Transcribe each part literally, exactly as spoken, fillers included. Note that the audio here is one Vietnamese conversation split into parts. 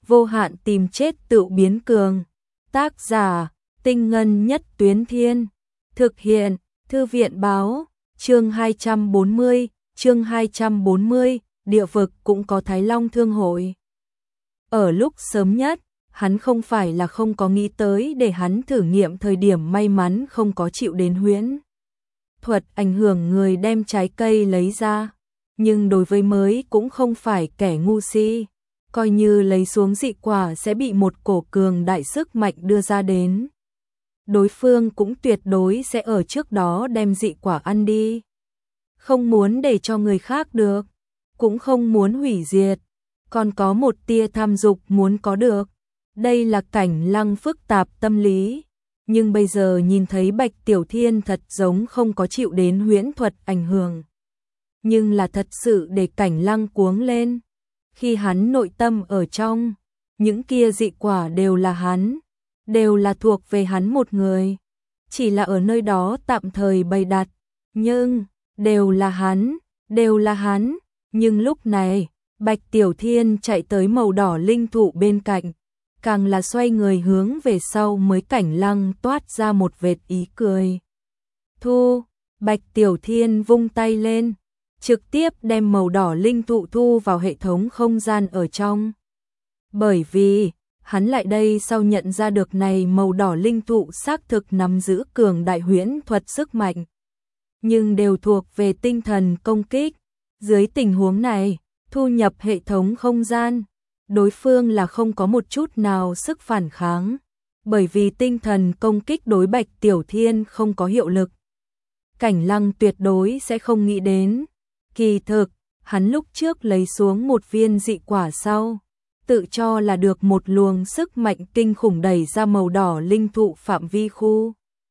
vô hạn tìm chết tự biến cường. Tác giả, Tinh Ngân Nhất Tuyến Thiên. Thực hiện, Thư viện báo, chương hai trăm bốn mươi, chương hai trăm bốn mươi, địa vực cũng có Thái Long Thương hội. Ở lúc sớm nhất, hắn không phải là không có nghĩ tới để hắn thử nghiệm thời điểm may mắn không có chịu đến huyễn thuật ảnh hưởng người đem trái cây lấy ra. Nhưng đối với mới cũng không phải kẻ ngu si, coi như lấy xuống dị quả sẽ bị một cổ cường đại sức mạnh đưa ra đến. Đối phương cũng tuyệt đối sẽ ở trước đó đem dị quả ăn đi. Không muốn để cho người khác được, cũng không muốn hủy diệt, còn có một tia tham dục muốn có được. Đây là Cảnh Lăng phức tạp tâm lý, nhưng bây giờ nhìn thấy Bạch Tiểu Thiên thật giống không có chịu đến huyễn thuật ảnh hưởng. Nhưng là thật sự để Cảnh Lăng cuống lên. Khi hắn nội tâm ở trong, những kia dị quả đều là hắn, đều là thuộc về hắn một người. Chỉ là ở nơi đó tạm thời bày đặt, nhưng đều là hắn, đều là hắn. Nhưng lúc này, Bạch Tiểu Thiên chạy tới màu đỏ linh thụ bên cạnh, càng là xoay người hướng về sau mới Cảnh Lăng toát ra một vệt ý cười. Thu, Bạch Tiểu Thiên vung tay lên, trực tiếp đem màu đỏ linh thụ thu vào hệ thống không gian ở trong. Bởi vì, hắn lại đây sau nhận ra được này màu đỏ linh thụ xác thực nắm giữ cường đại huyễn thuật sức mạnh, nhưng đều thuộc về tinh thần công kích. Dưới tình huống này, thu nhập hệ thống không gian, đối phương là không có một chút nào sức phản kháng, bởi vì tinh thần công kích đối Bạch Tiểu Thiên không có hiệu lực. Cảnh Lăng tuyệt đối sẽ không nghĩ đến. Kỳ thực, hắn lúc trước lấy xuống một viên dị quả sau, tự cho là được một luồng sức mạnh kinh khủng đẩy ra màu đỏ linh thụ phạm vi khu.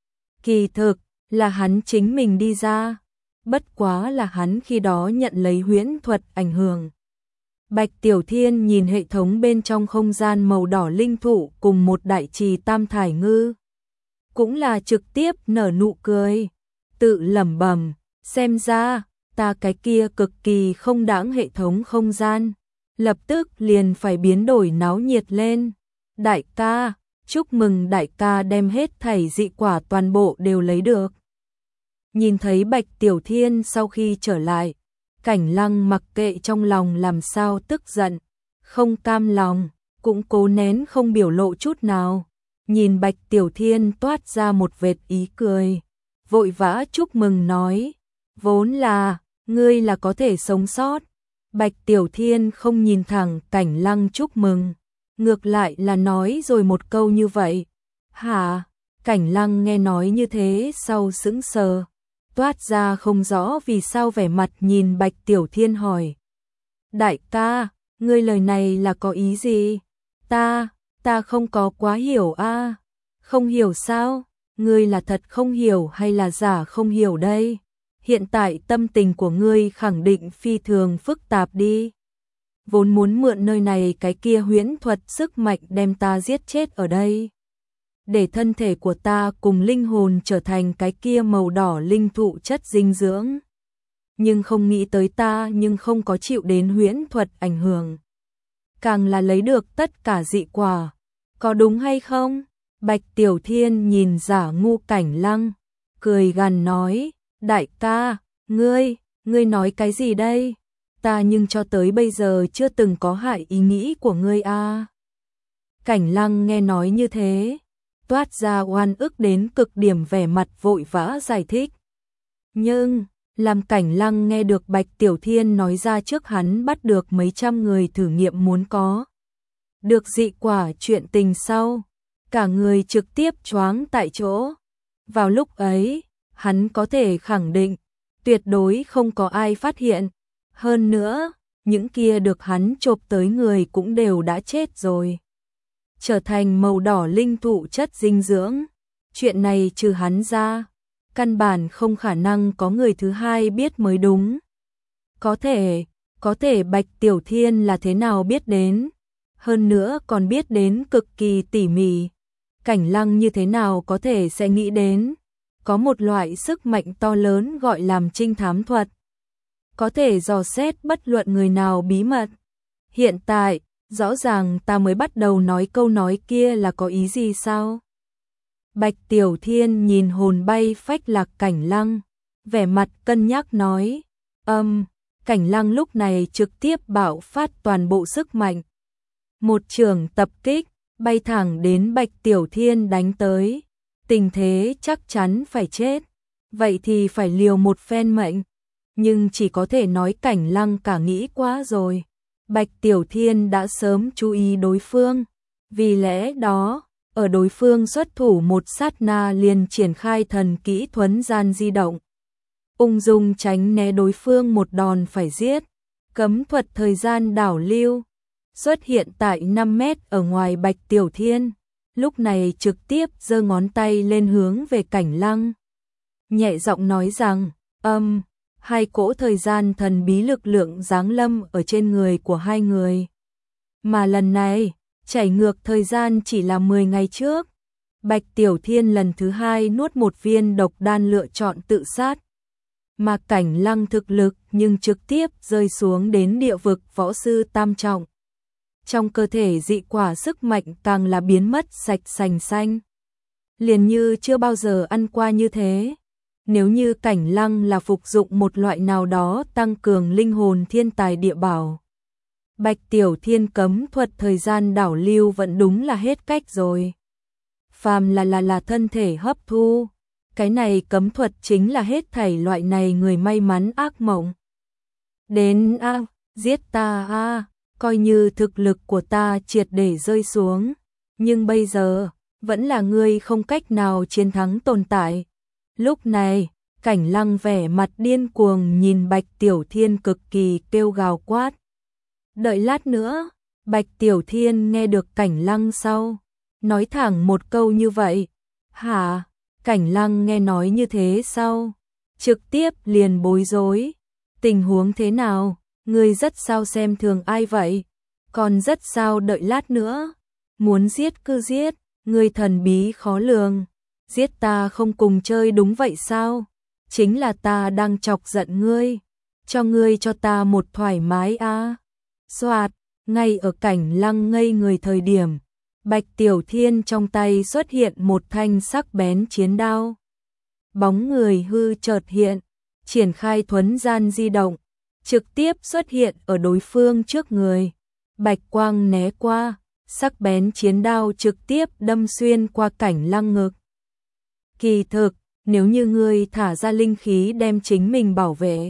Kỳ thực, là hắn chính mình đi ra, bất quá là hắn khi đó nhận lấy huyễn thuật ảnh hưởng. Bạch Tiểu Thiên nhìn hệ thống bên trong không gian màu đỏ linh thụ cùng một đại trì tam thải ngư, cũng là trực tiếp nở nụ cười, tự lẩm bẩm, xem ra ta cái kia cực kỳ không đáng hệ thống không gian, lập tức liền phải biến đổi náo nhiệt lên. Đại ca, chúc mừng đại ca đem hết thảy dị quả toàn bộ đều lấy được. Nhìn thấy Bạch Tiểu Thiên sau khi trở lại, Cảnh Lăng mặc kệ trong lòng làm sao tức giận, không cam lòng, cũng cố nén không biểu lộ chút nào. Nhìn Bạch Tiểu Thiên toát ra một vệt ý cười, vội vã chúc mừng nói, vốn là ngươi là có thể sống sót. Bạch Tiểu Thiên không nhìn thẳng Cảnh Lăng chúc mừng, ngược lại là nói rồi một câu như vậy. Hả? Cảnh Lăng nghe nói như thế sau sững sờ, toát ra không rõ vì sao vẻ mặt nhìn Bạch Tiểu Thiên hỏi. Đại ca, ngươi lời này là có ý gì? Ta, ta không có quá hiểu a. À? Không hiểu sao? Ngươi là thật không hiểu hay là giả không hiểu đây? Hiện tại tâm tình của ngươi khẳng định phi thường phức tạp đi. Vốn muốn mượn nơi này cái kia huyễn thuật sức mạnh đem ta giết chết ở đây, để thân thể của ta cùng linh hồn trở thành cái kia màu đỏ linh thụ chất dinh dưỡng. Nhưng không nghĩ tới ta nhưng không có chịu đến huyễn thuật ảnh hưởng, càng là lấy được tất cả dị quả. Có đúng hay không? Bạch Tiểu Thiên nhìn giả ngu Cảnh Lăng, cười gằn nói, đại ca, ngươi, ngươi nói cái gì đây? Ta nhưng cho tới bây giờ chưa từng có hại ý nghĩ của ngươi a. À. Cảnh Lăng nghe nói như thế, toát ra oan ức đến cực điểm, vẻ mặt vội vã giải thích. Nhưng, làm Cảnh Lăng nghe được Bạch Tiểu Thiên nói ra trước hắn bắt được mấy trăm người thử nghiệm muốn có được dị quả chuyện tình sau, cả người trực tiếp choáng tại chỗ. Vào lúc ấy, hắn có thể khẳng định, tuyệt đối không có ai phát hiện. Hơn nữa, những kia được hắn chộp tới người cũng đều đã chết rồi, trở thành màu đỏ linh thụ chất dinh dưỡng. Chuyện này trừ hắn ra, căn bản không khả năng có người thứ hai biết mới đúng. Có thể, có thể Bạch Tiểu Thiên là thế nào biết đến, hơn nữa còn biết đến cực kỳ tỉ mỉ. Cảnh Lăng như thế nào có thể sẽ nghĩ đến, có một loại sức mạnh to lớn gọi làm trinh thám thuật, có thể dò xét bất luận người nào bí mật. Hiện tại, Rõ ràng ta mới bắt đầu nói câu nói kia là có ý gì sao? Bạch Tiểu Thiên nhìn hồn bay phách lạc Cảnh Lăng, vẻ mặt cân nhắc nói, âm, Cảnh Lăng lúc này trực tiếp bạo phát toàn bộ sức mạnh. Một trường tập kích, bay thẳng đến Bạch Tiểu Thiên đánh tới, tình thế chắc chắn phải chết, vậy thì phải liều một phen mệnh, nhưng chỉ có thể nói Cảnh Lăng cả nghĩ quá rồi. Bạch Tiểu Thiên đã sớm chú ý đối phương, vì lẽ đó, ở đối phương xuất thủ một sát na liền triển khai thần kỹ thuấn gian di động. Ung dung tránh né đối phương một đòn phải giết, cấm thuật thời gian đảo lưu, xuất hiện tại năm mét ở ngoài Bạch Tiểu Thiên, lúc này trực tiếp giơ ngón tay lên hướng về Cảnh Lăng. Nhẹ giọng nói rằng, âm, hai cỗ thời gian thần bí lực lượng giáng lâm ở trên người của hai người. Mà lần này, chảy ngược thời gian chỉ là mười ngày trước. Bạch Tiểu Thiên lần thứ hai nuốt một viên độc đan lựa chọn tự sát. Mà Cảnh Lăng thực lực nhưng trực tiếp rơi xuống đến địa vực võ sư tam trọng. Trong cơ thể dị quả sức mạnh càng là biến mất sạch sành xanh. Liền như chưa bao giờ ăn qua như thế. Nếu như Cảnh Lăng là phục dụng một loại nào đó tăng cường linh hồn thiên tài địa bảo, Bạch Tiểu Thiên cấm thuật thời gian đảo lưu vẫn đúng là hết cách rồi. Phàm là là là thân thể hấp thu, cái này cấm thuật chính là hết thảy loại này người may mắn ác mộng. Đến a, à, giết ta a, à, coi như thực lực của ta triệt để rơi xuống, nhưng bây giờ vẫn là ngươi không cách nào chiến thắng tồn tại. Lúc này, Cảnh Lăng vẻ mặt điên cuồng nhìn Bạch Tiểu Thiên cực kỳ kêu gào quát. Đợi lát nữa, Bạch Tiểu Thiên nghe được Cảnh Lăng sau, nói thẳng một câu như vậy. Hả? Cảnh Lăng nghe nói như thế sau, trực tiếp liền bối rối. Tình huống thế nào? Ngươi rất sao xem thường ai vậy? Còn rất sao đợi lát nữa? Muốn giết cứ giết, ngươi thần bí khó lường. Giết ta không cùng chơi đúng vậy sao? Chính là ta đang chọc giận ngươi. Cho ngươi cho ta một thoải mái a. À. Soạt, ngay ở Cảnh Lăng ngây người thời điểm, Bạch Tiểu Thiên trong tay xuất hiện một thanh sắc bén chiến đao. Bóng người hư chợt hiện, triển khai thuấn gian di động, trực tiếp xuất hiện ở đối phương trước người. Bạch quang né qua, sắc bén chiến đao trực tiếp đâm xuyên qua Cảnh Lăng ngực. Kỳ thực, nếu như ngươi thả ra linh khí đem chính mình bảo vệ,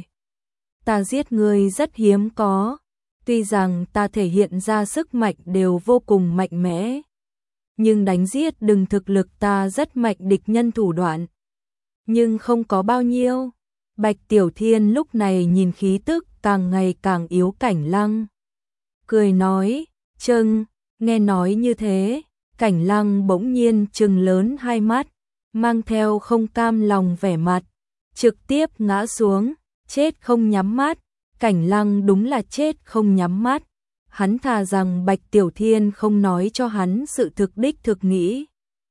ta giết ngươi rất hiếm có. Tuy rằng ta thể hiện ra sức mạnh đều vô cùng mạnh mẽ, nhưng đánh giết đừng thực lực ta rất mạnh địch nhân thủ đoạn. Nhưng không có bao nhiêu. Bạch Tiểu Thiên lúc này nhìn khí tức càng ngày càng yếu Cảnh Lăng. Cười nói, chưng, nghe nói như thế, Cảnh Lăng bỗng nhiên trừng lớn hai mắt, mang theo không cam lòng vẻ mặt, trực tiếp ngã xuống, chết không nhắm mắt. Cảnh Lăng đúng là chết không nhắm mắt, hắn thà rằng Bạch Tiểu Thiên không nói cho hắn sự thực đích thực nghĩ.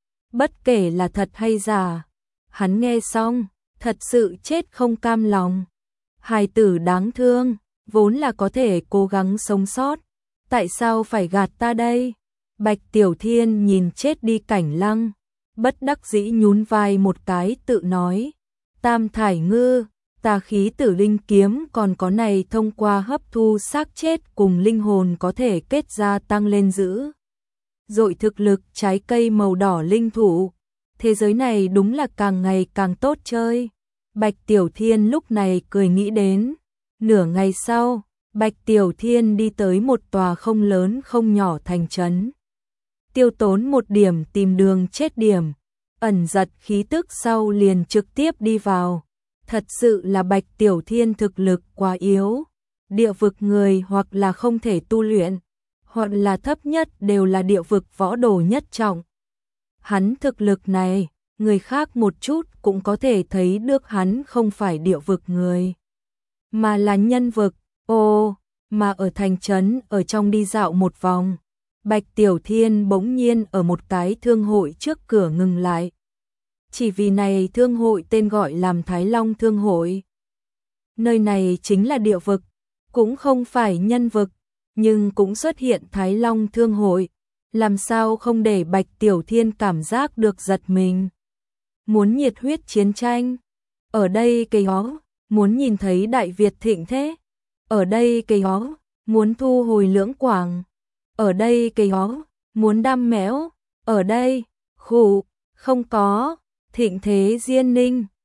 Bất kể là thật hay giả, hắn nghe xong, thật sự chết không cam lòng. Hài tử đáng thương, vốn là có thể cố gắng sống sót, tại sao phải gạt ta đây? Bạch Tiểu Thiên nhìn chết đi Cảnh Lăng, bất đắc dĩ nhún vai một cái tự nói, Tam Thải Ngư, tà khí tử linh kiếm còn có này thông qua hấp thu xác chết cùng linh hồn có thể kết ra tăng lên dữ dội thực lực trái cây màu đỏ linh thủ. Thế giới này đúng là càng ngày càng tốt chơi. Bạch Tiểu Thiên lúc này cười nghĩ đến. Nửa ngày sau, Bạch Tiểu Thiên đi tới một tòa không lớn không nhỏ thành trấn. Tiêu tốn một điểm tìm đường chết điểm, ẩn giật khí tức sau liền trực tiếp đi vào. Thật sự là Bạch Tiểu Thiên thực lực quá yếu, địa vực người hoặc là không thể tu luyện, hoặc là thấp nhất đều là địa vực võ đồ nhất trọng. Hắn thực lực này, người khác một chút cũng có thể thấy được hắn không phải địa vực người, mà là nhân vực. Ô, mà ở thành trấn ở trong đi dạo một vòng, Bạch Tiểu Thiên bỗng nhiên ở một cái thương hội trước cửa ngừng lại. Chỉ vì này thương hội tên gọi làm Thái Long Thương Hội. Nơi này chính là địa vực, cũng không phải nhân vực. nhưng cũng xuất hiện Thái Long Thương hội, làm sao không để Bạch Tiểu Thiên cảm giác được giật mình. Muốn nhiệt huyết chiến tranh, ở đây cây hó, muốn nhìn thấy Đại Việt thịnh thế, ở đây cây hó, muốn thu hồi Lưỡng Quảng, ở đây cây hó, muốn đam mẽo, ở đây, khủ, không có, thịnh thế Diên Ninh.